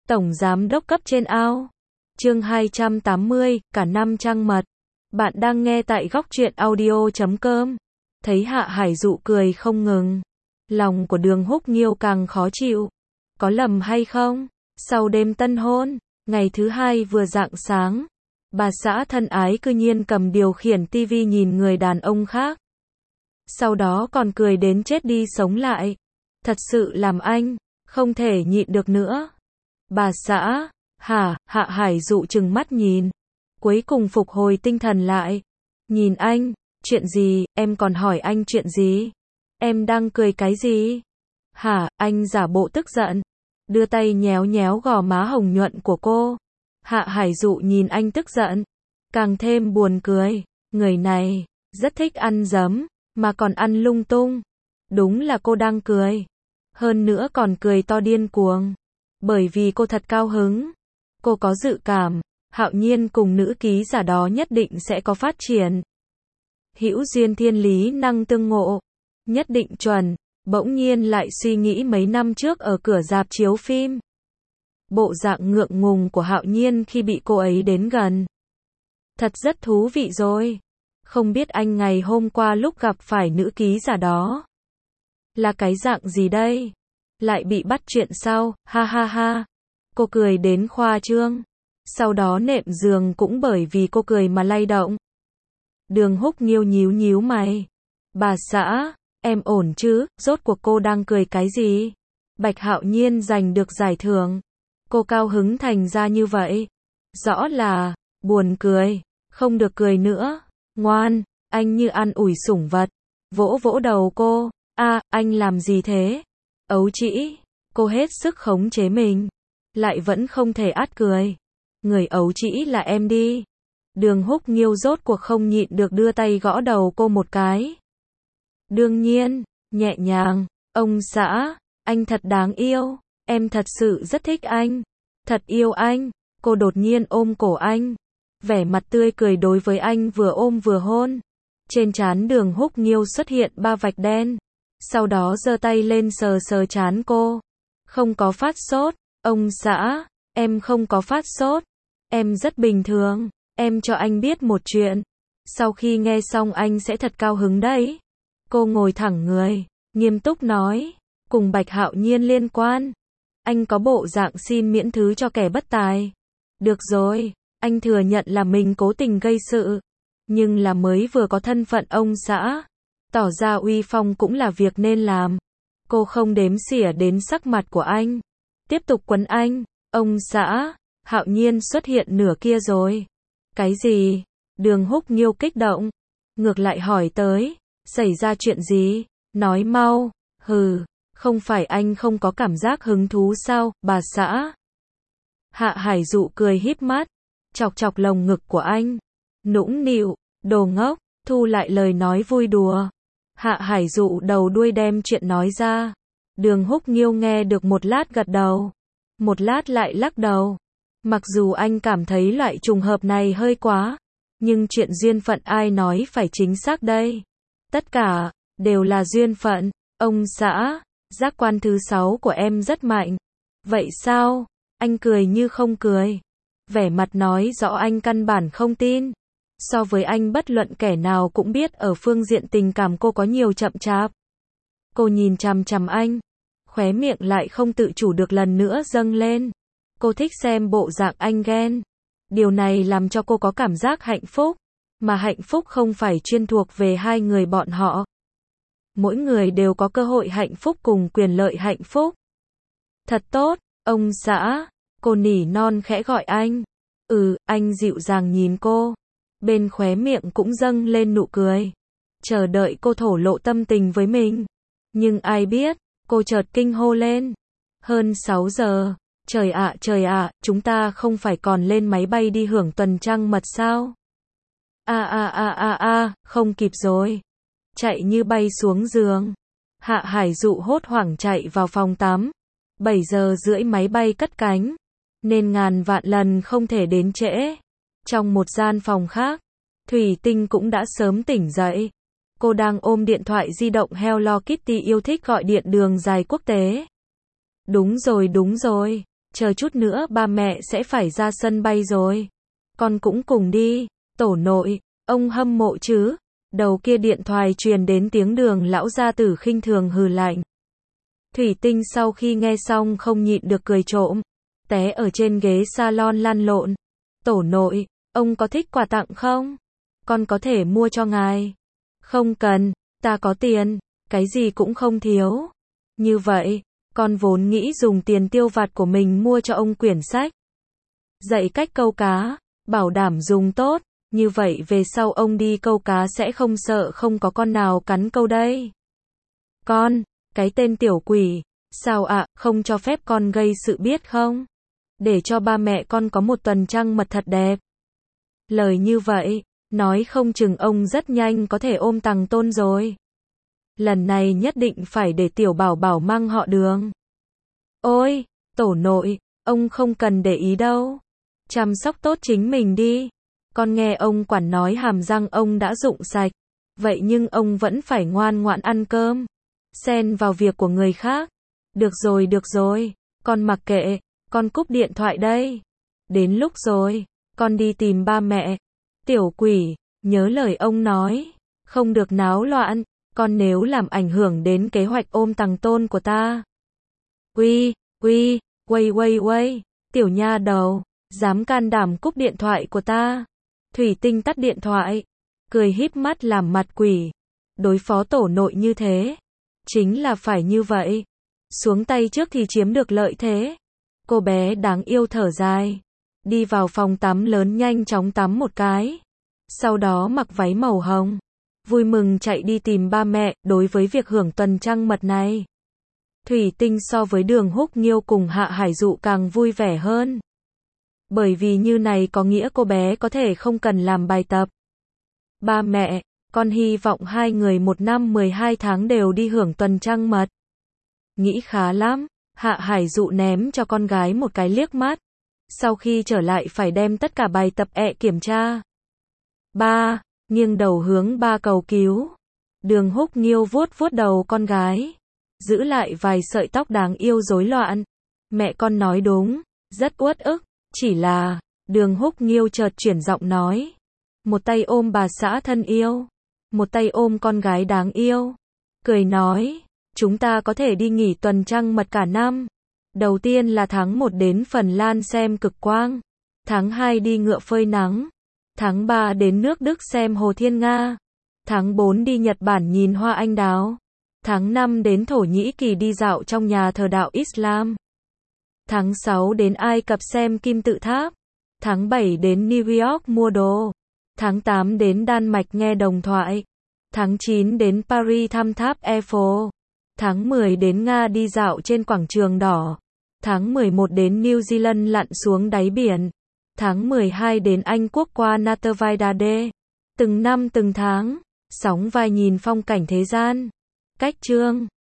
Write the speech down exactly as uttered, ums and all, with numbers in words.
Tổng giám đốc cấp trên ao. Chương hai trăm tám mươi, cả năm trăng mật. Bạn đang nghe tại góc truyện audio chấm com. Thấy Hạ Hải Dụ cười không ngừng. Lòng của Đường Húc Nghiêu càng khó chịu. Có lầm hay không? Sau đêm tân hôn, ngày thứ hai vừa rạng sáng, bà xã thân ái cư nhiên cầm điều khiển tivi nhìn người đàn ông khác. Sau đó còn cười đến chết đi sống lại. Thật sự làm anh không thể nhịn được nữa. Bà xã, hả? Hạ Hải Dụ trừng mắt nhìn. Cuối cùng phục hồi tinh thần lại. Nhìn anh, chuyện gì, em còn hỏi anh chuyện gì? Em đang cười cái gì? Hả? Anh giả bộ tức giận. Đưa tay nhéo nhéo gò má hồng nhuận của cô. Hạ Hải Dụ nhìn anh tức giận. Càng thêm buồn cười. Người này, rất thích ăn dấm, mà còn ăn lung tung. Đúng là cô đang cười. Hơn nữa còn cười to điên cuồng. Bởi vì cô thật cao hứng. Cô có dự cảm, Hạo Nhiên cùng nữ ký giả đó nhất định sẽ có phát triển. Hữu duyên thiên lý năng tương ngộ. Nhất định chuẩn. Bỗng nhiên lại suy nghĩ mấy năm trước ở cửa rạp chiếu phim. Bộ dạng ngượng ngùng của Hạo Nhiên khi bị cô ấy đến gần. Thật rất thú vị rồi. Không biết anh ngày hôm qua lúc gặp phải nữ ký giả đó là cái dạng gì đây? Lại bị bắt chuyện sau, ha ha ha. Cô cười đến khoa trương. Sau đó nệm giường cũng bởi vì cô cười mà lay động. Đường Húc Nghiêu nhíu nhíu mày. Bà xã, em ổn chứ? Rốt cuộc cô đang cười cái gì? Bạch Hạo Nhiên giành được giải thưởng. Cô cao hứng thành ra như vậy. Rõ là buồn cười. Không được cười nữa. Ngoan, anh như ăn ủi sủng vật. Vỗ vỗ đầu cô. A, anh làm gì thế? Ấu trĩ. Cô hết sức khống chế mình. Lại vẫn không thể át cười. Người ấu trĩ là em đi. Đường Húc Nghiêu rốt cuộc không nhịn được đưa tay gõ đầu cô một cái. Đương nhiên, nhẹ nhàng. Ông xã, anh thật đáng yêu. Em thật sự rất thích anh. Thật yêu anh. Cô đột nhiên ôm cổ anh. Vẻ mặt tươi cười đối với anh vừa ôm vừa hôn. Trên trán Đường Húc Nghiêu xuất hiện ba vạch đen. Sau đó giơ tay lên sờ sờ trán cô. Không có phát sốt. Ông xã, em không có phát sốt. Em rất bình thường. Em cho anh biết một chuyện. Sau khi nghe xong anh sẽ thật cao hứng đấy. Cô ngồi thẳng người, nghiêm túc nói. Cùng Bạch Hạo Nhiên liên quan. Anh có bộ dạng xin miễn thứ cho kẻ bất tài. Được rồi, anh thừa nhận là mình cố tình gây sự. Nhưng là mới vừa có thân phận ông xã. Tỏ ra uy phong cũng là việc nên làm. Cô không đếm xỉa đến sắc mặt của anh. Tiếp tục quấn anh. Ông xã, Hạo Nhiên xuất hiện nửa kia rồi. Cái gì? Đường Húc Nghiêu kích động. Ngược lại hỏi tới. Xảy ra chuyện gì? Nói mau. Hừ, không phải anh không có cảm giác hứng thú sao, bà xã? Hạ Hải Dụ cười híp mắt. Chọc chọc lồng ngực của anh. Nũng nịu, đồ ngốc, thu lại lời nói vui đùa. Hạ Hải Dụ đầu đuôi đem chuyện nói ra. Đường Húc Nghiêu nghe được một lát gật đầu. Một lát lại lắc đầu. Mặc dù anh cảm thấy loại trùng hợp này hơi quá. Nhưng chuyện duyên phận ai nói phải chính xác đây. Tất cả, đều là duyên phận. Ông xã, giác quan thứ sáu của em rất mạnh. Vậy sao? Anh cười như không cười. Vẻ mặt nói rõ anh căn bản không tin. So với anh bất luận kẻ nào cũng biết ở phương diện tình cảm cô có nhiều chậm chạp. Cô nhìn chằm chằm anh. Khóe miệng lại không tự chủ được lần nữa dâng lên. Cô thích xem bộ dạng anh ghen. Điều này làm cho cô có cảm giác hạnh phúc. Mà hạnh phúc không phải chuyên thuộc về hai người bọn họ. Mỗi người đều có cơ hội hạnh phúc cùng quyền lợi hạnh phúc. Thật tốt, ông xã. Cô nỉ non khẽ gọi anh. Ừ, anh dịu dàng nhìn cô. Bên khóe miệng cũng dâng lên nụ cười. Chờ đợi cô thổ lộ tâm tình với mình. Nhưng ai biết, cô chợt kinh hô lên. Hơn sáu giờ. Trời ạ, trời ạ, chúng ta không phải còn lên máy bay đi hưởng tuần trăng mật sao? A a a a a, không kịp rồi. Chạy như bay xuống giường. Hạ Hải Dụ hốt hoảng chạy vào phòng tắm. bảy giờ rưỡi máy bay cất cánh. Nên ngàn vạn lần không thể đến trễ. Trong một gian phòng khác, Thủy Tinh cũng đã sớm tỉnh dậy. Cô đang ôm điện thoại di động Hello Kitty yêu thích gọi điện đường dài quốc tế. Đúng rồi đúng rồi. chờ chút nữa ba mẹ sẽ phải ra sân bay rồi. Con cũng cùng đi. Tổ nội, ông hâm mộ chứ? Đầu kia điện thoại truyền đến tiếng Đường lão gia tử khinh thường hừ lạnh. Thủy Tinh sau khi nghe xong không nhịn được cười trộm, té ở trên ghế salon lăn lộn. Tổ nội, ông có thích quà tặng không? Con có thể mua cho ngài. Không cần, ta có tiền, cái gì cũng không thiếu. Như vậy, con vốn nghĩ dùng tiền tiêu vặt của mình mua cho ông quyển sách. Dạy cách câu cá, bảo đảm dùng tốt, như vậy về sau ông đi câu cá sẽ không sợ không có con nào cắn câu đây. Con, cái tên tiểu quỷ, sao ạ, à, không cho phép con gây sự biết không? Để cho ba mẹ con có một tuần trăng mật thật đẹp. Lời như vậy, nói không chừng ông rất nhanh có thể ôm tằng Tôn rồi. Lần này nhất định phải để tiểu bảo bảo mang họ Đường. Ôi, tổ nội, ông không cần để ý đâu. Chăm sóc tốt chính mình đi. Con nghe ông quản nói hàm răng ông đã rụng sạch. Vậy nhưng ông vẫn phải ngoan ngoãn ăn cơm. Xen vào việc của người khác. Được rồi được rồi, con mặc kệ, con cúp điện thoại đây. Đến lúc rồi, con đi tìm ba mẹ. Tiểu quỷ, nhớ lời ông nói. Không được náo loạn, con nếu làm ảnh hưởng đến kế hoạch ôm tằng Tôn của ta. Uy, uy, uây uây uây, tiểu nha đầu, dám can đảm cúp điện thoại của ta. Thủy Tinh tắt điện thoại, cười híp mắt làm mặt quỷ. Đối phó tổ nội như thế, chính là phải như vậy. Xuống tay trước thì chiếm được lợi thế. Cô bé đáng yêu thở dài, đi vào phòng tắm lớn nhanh chóng tắm một cái. Sau đó mặc váy màu hồng, vui mừng chạy đi tìm ba mẹ. Đối với việc hưởng tuần trăng mật này, Thủy Tinh so với Đường Húc Nghiêu cùng Hạ Hải Dụ càng vui vẻ hơn. Bởi vì như này có nghĩa cô bé có thể không cần làm bài tập. Ba mẹ, con hy vọng hai người một năm mười hai tháng đều đi hưởng tuần trăng mật. Nghĩ khá lắm. Hạ Hải Dụ ném cho con gái một cái liếc mắt. Sau khi trở lại phải đem tất cả bài tập ẹ kiểm tra. Ba, nghiêng đầu hướng ba cầu cứu. Đường Húc Nghiêu vuốt vuốt đầu con gái, giữ lại vài sợi tóc đáng yêu rối loạn. Mẹ con nói đúng, rất uất ức, chỉ là, Đường Húc Nghiêu chợt chuyển giọng nói. Một tay ôm bà xã thân yêu, một tay ôm con gái đáng yêu. Cười nói, chúng ta có thể đi nghỉ tuần trăng mật cả năm. Đầu tiên là tháng một đến Phần Lan xem cực quang. Tháng hai đi ngựa phơi nắng. Tháng ba đến nước Đức xem Hồ Thiên Nga. Tháng bốn đi Nhật Bản nhìn hoa anh đào. Tháng năm đến Thổ Nhĩ Kỳ đi dạo trong nhà thờ đạo Islam. Tháng sáu đến Ai Cập xem kim tự tháp. Tháng bảy đến New York mua đồ. Tháng tám đến Đan Mạch nghe đồng thoại. Tháng chín đến Paris thăm tháp Eiffel. Tháng mười đến Nga đi dạo trên quảng trường đỏ. Tháng mười một đến New Zealand lặn xuống đáy biển. Tháng mười hai đến Anh Quốc qua Naterweide. Từng năm từng tháng, sóng vai nhìn phong cảnh thế gian. Cách chương